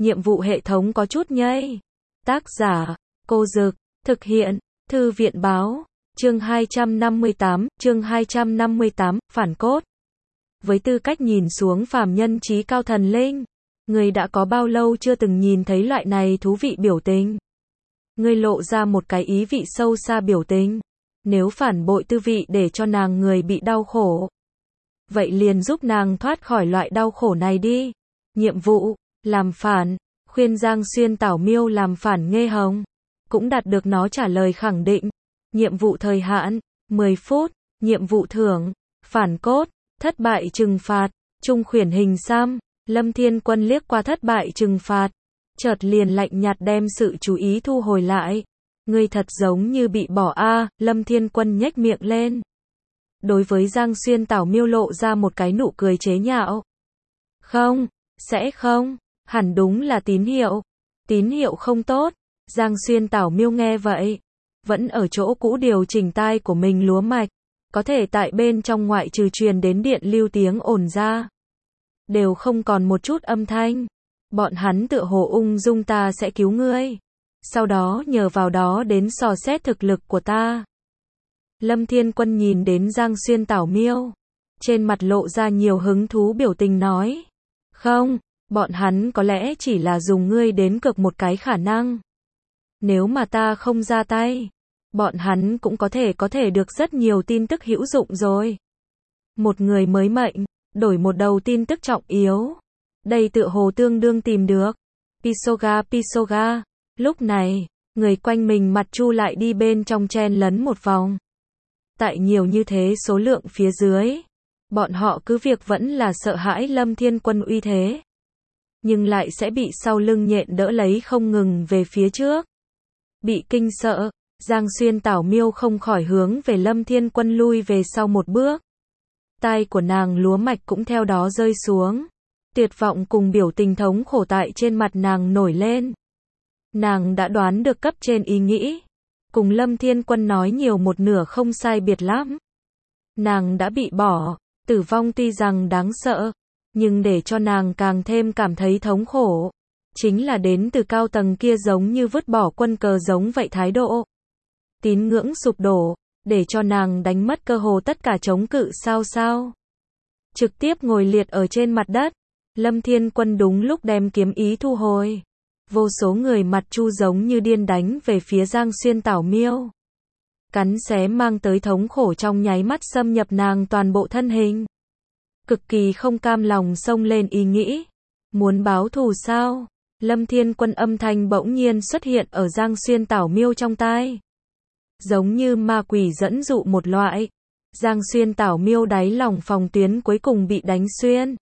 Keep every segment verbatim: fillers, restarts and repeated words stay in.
nhiệm vụ hệ thống có chút nhây. Tác giả, Cô Dực, thực hiện, Thư viện báo, chương hai trăm năm mươi tám, chương hai trăm năm mươi tám, phản cốt. Với tư cách nhìn xuống phàm nhân trí cao thần linh, người đã có bao lâu chưa từng nhìn thấy loại này thú vị biểu tình? Người lộ ra một cái ý vị sâu xa biểu tình. Nếu phản bội tư vị để cho nàng người bị đau khổ, vậy liền giúp nàng thoát khỏi loại đau khổ này đi. Nhiệm vụ, làm phản, khuyên Giang Xuyên Tảo Miêu làm phản Nghê Hồng, cũng đạt được nó trả lời khẳng định. Nhiệm vụ thời hạn, mười phút, nhiệm vụ thưởng, phản cốt, thất bại trừng phạt, trung khuyển hình xăm. Lâm Thiên Quân liếc qua thất bại trừng phạt, chợt liền lạnh nhạt đem sự chú ý thu hồi lại. Ngươi thật giống như bị bỏ a. À, Lâm Thiên Quân nhếch miệng lên. Đối với Giang Xuyên Tảo Miêu lộ ra một cái nụ cười chế nhạo. Không, sẽ không, hẳn đúng là tín hiệu. Tín hiệu không tốt. Giang Xuyên Tảo Miêu nghe vậy, vẫn ở chỗ cũ điều chỉnh tai của mình lúa mạch, có thể tại bên trong ngoại trừ truyền đến điện lưu tiếng ồn ra, đều không còn một chút âm thanh. Bọn hắn tựa hồ ung dung ta sẽ cứu ngươi, sau đó nhờ vào đó đến dò xét thực lực của ta. Lâm Thiên Quân nhìn đến Giang Xuyên Tảo Miêu, trên mặt lộ ra nhiều hứng thú biểu tình nói. Không, bọn hắn có lẽ chỉ là dùng ngươi đến cực một cái khả năng. Nếu mà ta không ra tay, bọn hắn cũng có thể có thể được rất nhiều tin tức hữu dụng rồi. Một người mới mệnh, đổi một đầu tin tức trọng yếu. Đây tựa hồ tương đương tìm được. Pisoga Pisoga. Lúc này, người quanh mình mặt Chu lại đi bên trong chen lấn một vòng. Tại nhiều như thế số lượng phía dưới, bọn họ cứ việc vẫn là sợ hãi Lâm Thiên Quân uy thế, nhưng lại sẽ bị sau lưng nhện đỡ lấy không ngừng về phía trước. Bị kinh sợ, Giang Xuyên Tảo Miêu không khỏi hướng về Lâm Thiên Quân lui về sau một bước. Tai của nàng lúa mạch cũng theo đó rơi xuống. Tuyệt vọng cùng biểu tình thống khổ tại trên mặt nàng nổi lên. Nàng đã đoán được cấp trên ý nghĩ. Cùng Lâm Thiên Quân nói nhiều một nửa không sai biệt lắm. Nàng đã bị bỏ, tử vong tuy rằng đáng sợ, nhưng để cho nàng càng thêm cảm thấy thống khổ, chính là đến từ cao tầng kia giống như vứt bỏ quân cờ giống vậy thái độ. Tín ngưỡng sụp đổ, để cho nàng đánh mất cơ hồ tất cả chống cự sao sao. Trực tiếp ngồi liệt ở trên mặt đất. Lâm Thiên Quân đúng lúc đem kiếm ý thu hồi. Vô số người mặt Chu giống như điên đánh về phía Giang Xuyên Tảo Miêu. Cắn xé mang tới thống khổ trong nháy mắt xâm nhập nàng toàn bộ thân hình. Cực kỳ không cam lòng xông lên ý nghĩ. Muốn báo thù sao? Lâm Thiên Quân âm thanh bỗng nhiên xuất hiện ở Giang Xuyên Tảo Miêu trong tai. Giống như ma quỷ dẫn dụ một loại. Giang Xuyên Tảo Miêu đáy lòng phòng tuyến cuối cùng bị đánh xuyên.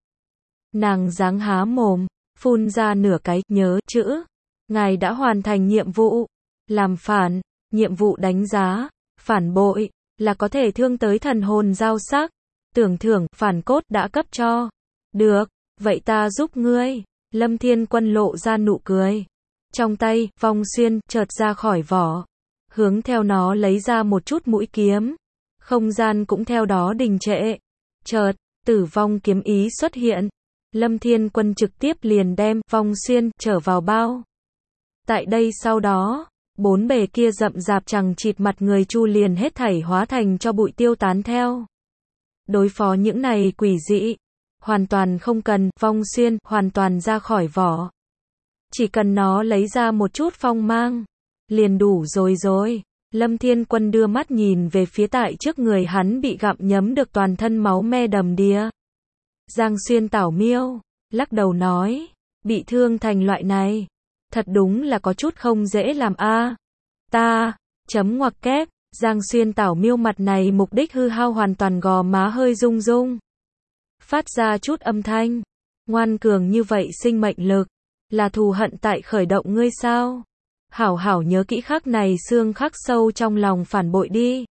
Nàng giáng há mồm, phun ra nửa cái nhớ chữ. Ngài đã hoàn thành nhiệm vụ. Làm phản, nhiệm vụ đánh giá, phản bội, là có thể thương tới thần hồn giao sắc. Tưởng thưởng, phản cốt đã cấp cho. Được, vậy ta giúp ngươi. Lâm Thiên Quân lộ ra nụ cười. Trong tay, vong xuyên, chợt ra khỏi vỏ. Hướng theo nó lấy ra một chút mũi kiếm. Không gian cũng theo đó đình trệ. Chợt, tử vong kiếm ý xuất hiện. Lâm Thiên Quân trực tiếp liền đem vong xuyên trở vào bao. Tại đây sau đó, bốn bề kia rậm rạp chằng chịt mặt người Chu liền hết thảy hóa thành cho bụi tiêu tán theo. Đối phó những này quỷ dị, hoàn toàn không cần vong xuyên hoàn toàn ra khỏi vỏ. Chỉ cần nó lấy ra một chút phong mang, liền đủ rồi rồi. Lâm Thiên Quân đưa mắt nhìn về phía tại trước người hắn bị gặm nhấm được toàn thân máu me đầm đìa. Giang Xuyên Tảo Miêu, lắc đầu nói, bị thương thành loại này, thật đúng là có chút không dễ làm a. À. Ta, chấm ngoặc kép, Giang Xuyên Tảo Miêu mặt này mục đích hư hao hoàn toàn gò má hơi rung rung. Phát ra chút âm thanh, ngoan cường như vậy sinh mệnh lực, là thù hận tại khởi động ngươi sao? Hảo hảo nhớ kỹ khắc này xương khắc sâu trong lòng phản bội đi.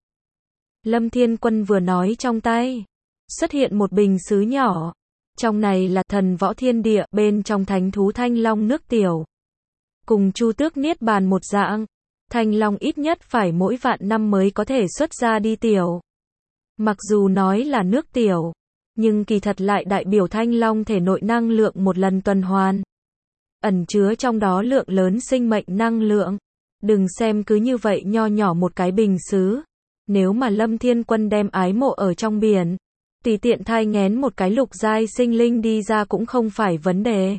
Lâm Thiên Quân vừa nói trong tay, xuất hiện một bình sứ nhỏ. Trong này là thần võ thiên địa, bên trong thánh thú thanh long nước tiểu. Cùng Chu Tước Niết Bàn một dạng, thanh long ít nhất phải mỗi vạn năm mới có thể xuất ra đi tiểu. Mặc dù nói là nước tiểu, nhưng kỳ thật lại đại biểu thanh long thể nội năng lượng một lần tuần hoàn. ẩn chứa trong đó lượng lớn sinh mệnh năng lượng. Đừng xem cứ như vậy nho nhỏ một cái bình sứ. Nếu mà Lâm Thiên Quân đem ái mộ ở trong biển, tùy tiện thai nghén một cái lục giai sinh linh đi ra cũng không phải vấn đề.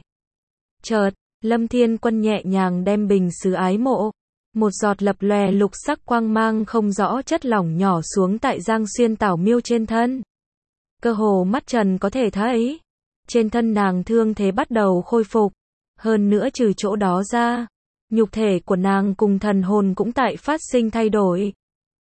Chợt, Lâm Thiên Quân nhẹ nhàng đem bình sứ ái mộ, một giọt lập lòe lục sắc quang mang không rõ chất lỏng nhỏ xuống tại Giang Xuyên Tảo Miêu trên thân. Cơ hồ mắt trần có thể thấy, trên thân nàng thương thế bắt đầu khôi phục, hơn nữa trừ chỗ đó ra, nhục thể của nàng cùng thần hồn cũng tại phát sinh thay đổi.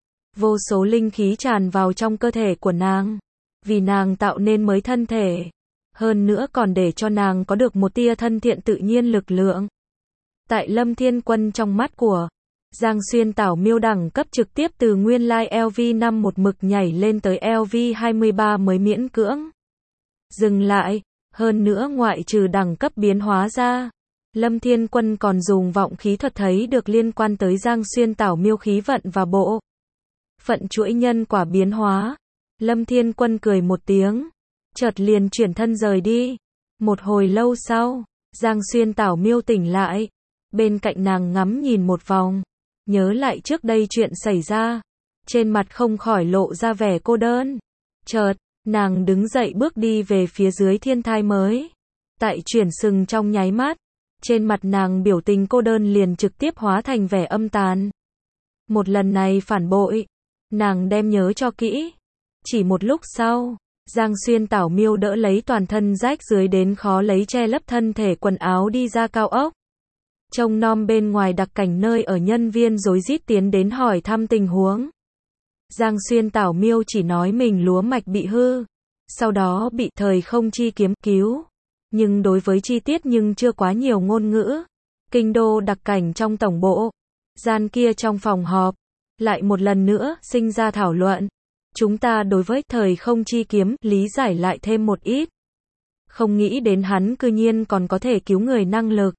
Vô số linh khí tràn vào trong cơ thể của nàng, vì nàng tạo nên mới thân thể, hơn nữa còn để cho nàng có được một tia thân thiện tự nhiên lực lượng. Tại Lâm Thiên Quân trong mắt của Giang Xuyên Tảo Miêu đẳng cấp trực tiếp từ nguyên lai L V năm một mực nhảy lên tới L V hai mươi ba mới miễn cưỡng dừng lại, hơn nữa ngoại trừ đẳng cấp biến hóa ra, Lâm Thiên Quân còn dùng vọng khí thuật thấy được liên quan tới Giang Xuyên Tảo Miêu khí vận và bộ phận chuỗi nhân quả biến hóa. Lâm Thiên Quân cười một tiếng, chợt liền chuyển thân rời đi. Một hồi lâu sau, Giang Xuyên Tảo Miêu tỉnh lại, bên cạnh nàng ngắm nhìn một vòng, nhớ lại trước đây chuyện xảy ra, trên mặt không khỏi lộ ra vẻ cô đơn. Chợt, nàng đứng dậy bước đi về phía dưới thiên thai mới. Tại chuyển sừng trong nháy mắt, trên mặt nàng biểu tình cô đơn liền trực tiếp hóa thành vẻ âm tàn. Một lần này phản bội, nàng đem nhớ cho kỹ. Chỉ một lúc sau, Giang Xuyên Tảo Miêu đỡ lấy toàn thân rách dưới đến khó lấy che lấp thân thể quần áo đi ra cao ốc. Trông nom bên ngoài đặc cảnh nơi ở nhân viên rối rít tiến đến hỏi thăm tình huống. Giang Xuyên Tảo Miêu chỉ nói mình lúa mạch bị hư, sau đó bị thời không chi kiếm cứu. Nhưng đối với chi tiết nhưng chưa quá nhiều ngôn ngữ. Kinh đô đặc cảnh trong tổng bộ, gian kia trong phòng họp, lại một lần nữa sinh ra thảo luận. Chúng ta đối với thời không chi kiếm lý giải lại thêm một ít. Không nghĩ đến hắn cư nhiên còn có thể cứu người năng lực.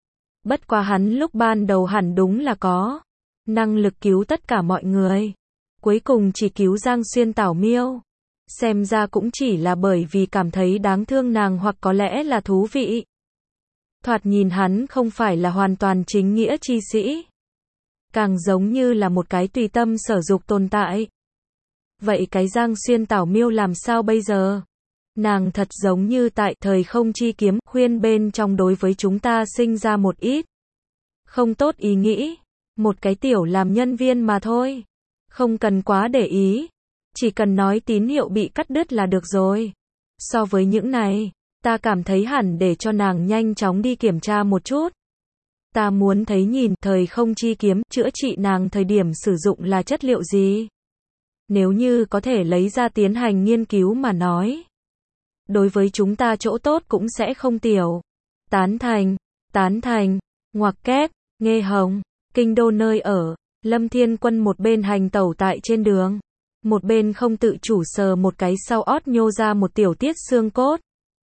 Bất quá hắn lúc ban đầu hẳn đúng là có năng lực cứu tất cả mọi người. Cuối cùng chỉ cứu Giang Xuyên Tảo Miêu. Xem ra cũng chỉ là bởi vì cảm thấy đáng thương nàng hoặc có lẽ là thú vị. Thoạt nhìn hắn không phải là hoàn toàn chính nghĩa chi sĩ. Càng giống như là một cái tùy tâm sở dục tồn tại. Vậy cái Giang Xuyên Tảo Miêu làm sao bây giờ? Nàng thật giống như tại thời không chi kiếm khuyên bên trong đối với chúng ta sinh ra một ít không tốt ý nghĩ. Một cái tiểu làm nhân viên mà thôi. Không cần quá để ý. Chỉ cần nói tín hiệu bị cắt đứt là được rồi. So với những này, ta cảm thấy hẳn để cho nàng nhanh chóng đi kiểm tra một chút. Ta muốn thấy nhìn thời không chi kiếm chữa trị nàng thời điểm sử dụng là chất liệu gì. Nếu như có thể lấy ra tiến hành nghiên cứu mà nói, đối với chúng ta chỗ tốt cũng sẽ không tiểu. Tán thành, tán thành, ngoặc kép, nghe hồng, kinh đô nơi ở, Lâm Thiên Quân một bên hành tẩu tại trên đường, một bên không tự chủ sờ một cái sau ót nhô ra một tiểu tiết xương cốt.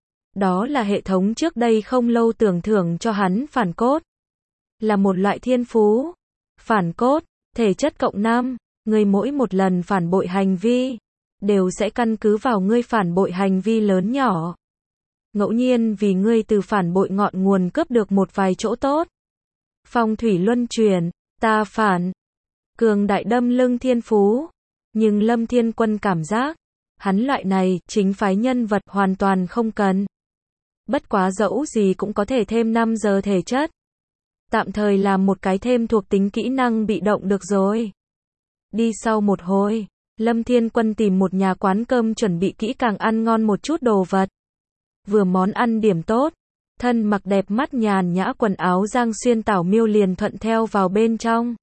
Đó là hệ thống trước đây không lâu tưởng thưởng cho hắn phản cốt. Là một loại thiên phú. Phản cốt, thể chất cộng năm, người mỗi một lần phản bội hành vi, đều sẽ căn cứ vào ngươi phản bội hành vi lớn nhỏ. Ngẫu nhiên vì ngươi từ phản bội ngọn nguồn cướp được một vài chỗ tốt. Phong thủy luân chuyển, ta phản. Cường đại đâm lưng thiên phú. Nhưng Lâm Thiên Quân cảm giác, hắn loại này, chính phái nhân vật hoàn toàn không cần. Bất quá dẫu gì cũng có thể thêm năm giờ thể chất. Tạm thời làm một cái thêm thuộc tính kỹ năng bị động được rồi. Đi sau một hồi, Lâm Thiên Quân tìm một nhà quán cơm chuẩn bị kỹ càng ăn ngon một chút đồ vật. Vừa món ăn điểm tốt, thân mặc đẹp mắt nhàn nhã quần áo Giang Xuyên Tảo Miêu liền thuận theo vào bên trong.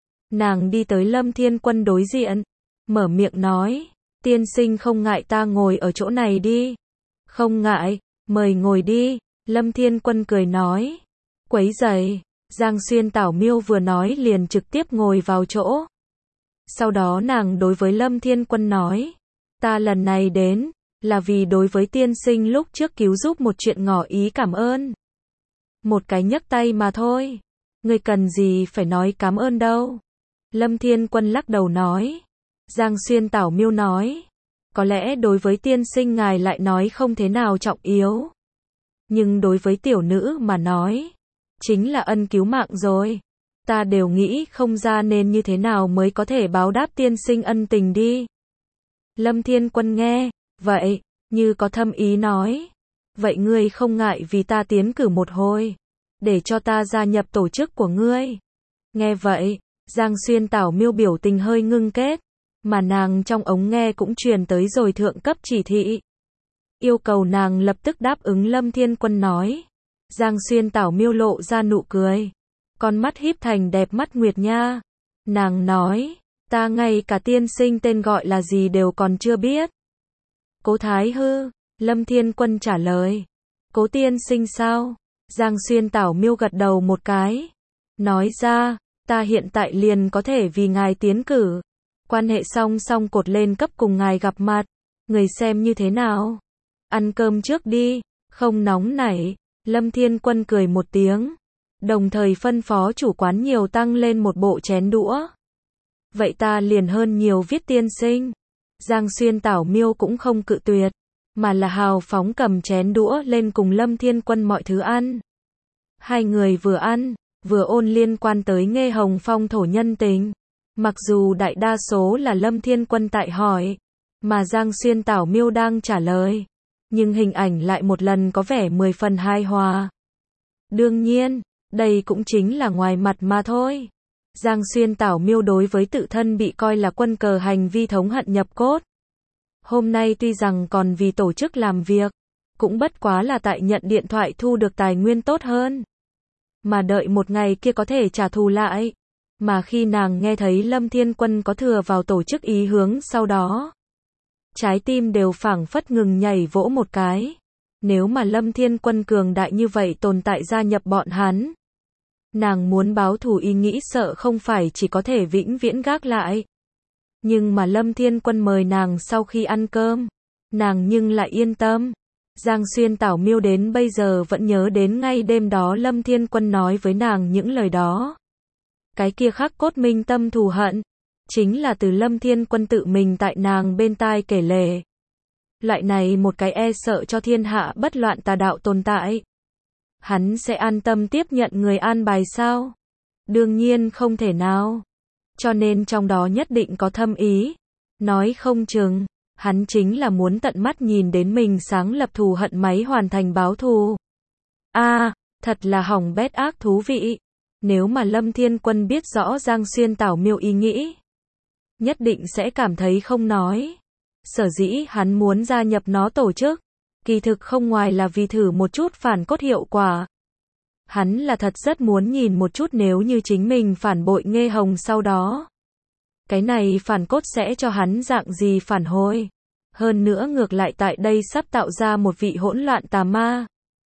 Nàng đi tới Lâm Thiên Quân đối diện, mở miệng nói, tiên sinh không ngại ta ngồi ở chỗ này đi. Không ngại, mời ngồi đi, Lâm Thiên Quân cười nói. Quấy rầy, Giang Xuyên Tảo Miêu vừa nói liền trực tiếp ngồi vào chỗ. Sau đó nàng đối với Lâm Thiên Quân nói, ta lần này đến, là vì đối với tiên sinh lúc trước cứu giúp một chuyện ngỏ ý cảm ơn. Một cái nhấc tay mà thôi, ngươi cần gì phải nói cảm ơn đâu. Lâm Thiên Quân lắc đầu nói. Giang Xuyên Tảo Miêu nói, có lẽ đối với tiên sinh ngài lại nói không thế nào trọng yếu. Nhưng đối với tiểu nữ mà nói, chính là ân cứu mạng rồi. Ta đều nghĩ không ra nên như thế nào mới có thể báo đáp tiên sinh ân tình đi. Lâm Thiên Quân nghe, vậy, như có thâm ý nói. Vậy ngươi không ngại vì ta tiến cử một hồi, để cho ta gia nhập tổ chức của ngươi. Nghe vậy, Giang Xuyên Tảo Miêu biểu tình hơi ngưng kết, mà nàng trong ống nghe cũng truyền tới rồi thượng cấp chỉ thị. Yêu cầu nàng lập tức đáp ứng Lâm Thiên Quân nói. Giang Xuyên Tảo Miêu lộ ra nụ cười, con mắt híp thành đẹp mắt nguyệt nha. Nàng nói, ta ngay cả tiên sinh tên gọi là gì đều còn chưa biết. Cố Thái Hư, Lâm Thiên Quân trả lời. Cố tiên sinh sao? Giang Xuyên Tảo Miêu gật đầu một cái, nói ra, ta hiện tại liền có thể vì ngài tiến cử. Quan hệ song song cột lên cấp cùng ngài gặp mặt, người xem như thế nào? Ăn cơm trước đi, không nóng nảy. Lâm Thiên Quân cười một tiếng, đồng thời phân phó chủ quán nhiều tăng lên một bộ chén đũa. Vậy ta liền hơn nhiều viết tiên sinh. Giang Xuyên Tảo Miêu cũng không cự tuyệt, mà là hào phóng cầm chén đũa lên cùng Lâm Thiên Quân mọi thứ ăn. Hai người vừa ăn, vừa ôn liên quan tới Nghê Hồng phong thổ nhân tình. Mặc dù đại đa số là Lâm Thiên Quân tại hỏi, mà Giang Xuyên Tảo Miêu đang trả lời, nhưng hình ảnh lại một lần có vẻ mười phần hài hòa. Đương nhiên, đây cũng chính là ngoài mặt mà thôi. Giang Xuyên Tảo Miêu đối với tự thân bị coi là quân cờ hành vi thống hận nhập cốt. Hôm nay tuy rằng còn vì tổ chức làm việc, cũng bất quá là tại nhận điện thoại thu được tài nguyên tốt hơn. Mà đợi một ngày kia có thể trả thù lại. Mà khi nàng nghe thấy Lâm Thiên Quân có thừa vào tổ chức ý hướng sau đó, trái tim đều phảng phất ngừng nhảy vỗ một cái. Nếu mà Lâm Thiên Quân cường đại như vậy tồn tại gia nhập bọn hắn, nàng muốn báo thù ý nghĩ sợ không phải chỉ có thể vĩnh viễn gác lại. Nhưng mà Lâm Thiên Quân mời nàng sau khi ăn cơm, nàng nhưng lại yên tâm. Giang Xuyên Tảo Miêu đến bây giờ vẫn nhớ đến ngay đêm đó Lâm Thiên Quân nói với nàng những lời đó. Cái kia khắc cốt minh tâm thù hận, chính là từ Lâm Thiên Quân tự mình tại nàng bên tai kể lể. Loại này một cái e sợ cho thiên hạ bất loạn tà đạo tồn tại. Hắn sẽ an tâm tiếp nhận người an bài sao? Đương nhiên không thể nào. Cho nên trong đó nhất định có thâm ý. Nói không chừng, hắn chính là muốn tận mắt nhìn đến mình sáng lập thù hận máy hoàn thành báo thù. A, à, thật là hỏng bét ác thú vị. Nếu mà Lâm Thiên Quân biết rõ Giang Xuyên Tảo Miêu ý nghĩ, nhất định sẽ cảm thấy không nói. Sở dĩ hắn muốn gia nhập nó tổ chức, kỳ thực không ngoài là vì thử một chút phản cốt hiệu quả. Hắn là thật rất muốn nhìn một chút nếu như chính mình phản bội Nghê Hồng sau đó. Cái này phản cốt sẽ cho hắn dạng gì phản hồi. Hơn nữa ngược lại tại đây sắp tạo ra một vị hỗn loạn tà ma.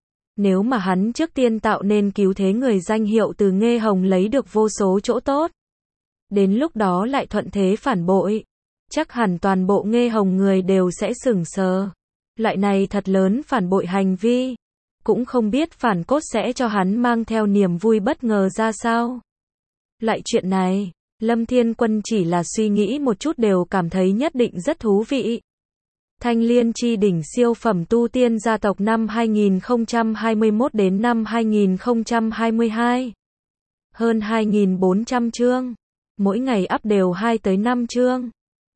Nếu mà hắn trước tiên tạo nên cứu thế người danh hiệu từ Nghê Hồng lấy được vô số chỗ tốt, đến lúc đó lại thuận thế phản bội, chắc hẳn toàn bộ Nghê Hồng người đều sẽ sửng sờ. Loại này thật lớn phản bội hành vi, cũng không biết phản cốt sẽ cho hắn mang theo niềm vui bất ngờ ra sao. Lại chuyện này, Lâm Thiên Quân chỉ là suy nghĩ một chút đều cảm thấy nhất định rất thú vị. Thanh Liên Chi Đỉnh siêu phẩm tu tiên gia tộc năm hai nghìn không trăm hai mươi mốt đến năm hai nghìn không trăm hai mươi hai. Hơn hai nghìn bốn trăm chương. Mỗi ngày up đều hai tới năm chương.